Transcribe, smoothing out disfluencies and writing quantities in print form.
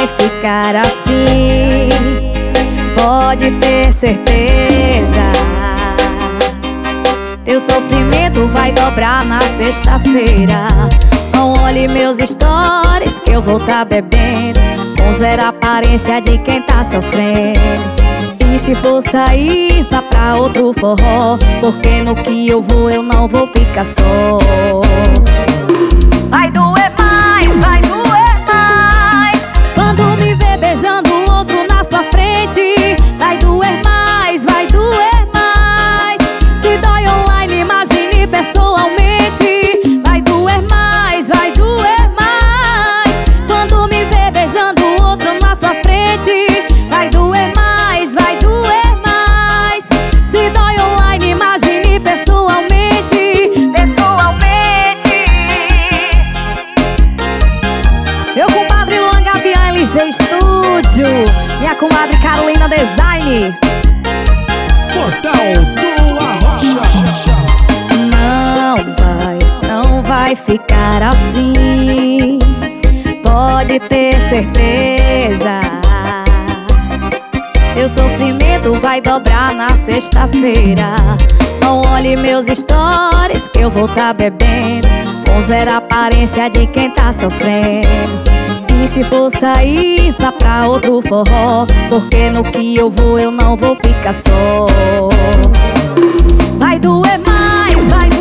vai ficar assim, pode ter certeza. Teu sofrimento vai dobrar na sexta-feira. Não olhe meus stories que eu vou tá bebendo, com zero aparência de quem tá sofrendo. E se for sair, vá pra outro forró, porque no que eu vou eu não vou ficar só. Vai doer mais, vai doer mais, quando me ver beijando outro na sua frente. Vai doer mais, vai doer mais. Se dói online, imagine pessoalmente. Vai doer mais, vai doer mais, quando me ver beijando outro na sua frente. Vai doer mais, vai doer mais. Se dói online, imagine pessoalmente. Pessoalmente. Meu compadre Luan Gabian LG Studio, minha comadre Carolina Design. Portal do Arrocha. Não vai ficar assim, pode ter certeza. Teu sofrimento vai dobrar na sexta-feira. Não olhe meus stories que eu vou tá bebendo, com zero aparência de quem tá sofrendo. E se for sair, vá pra outro forró, porque no que eu vou eu não vou ficar só. Vai doer mais, vai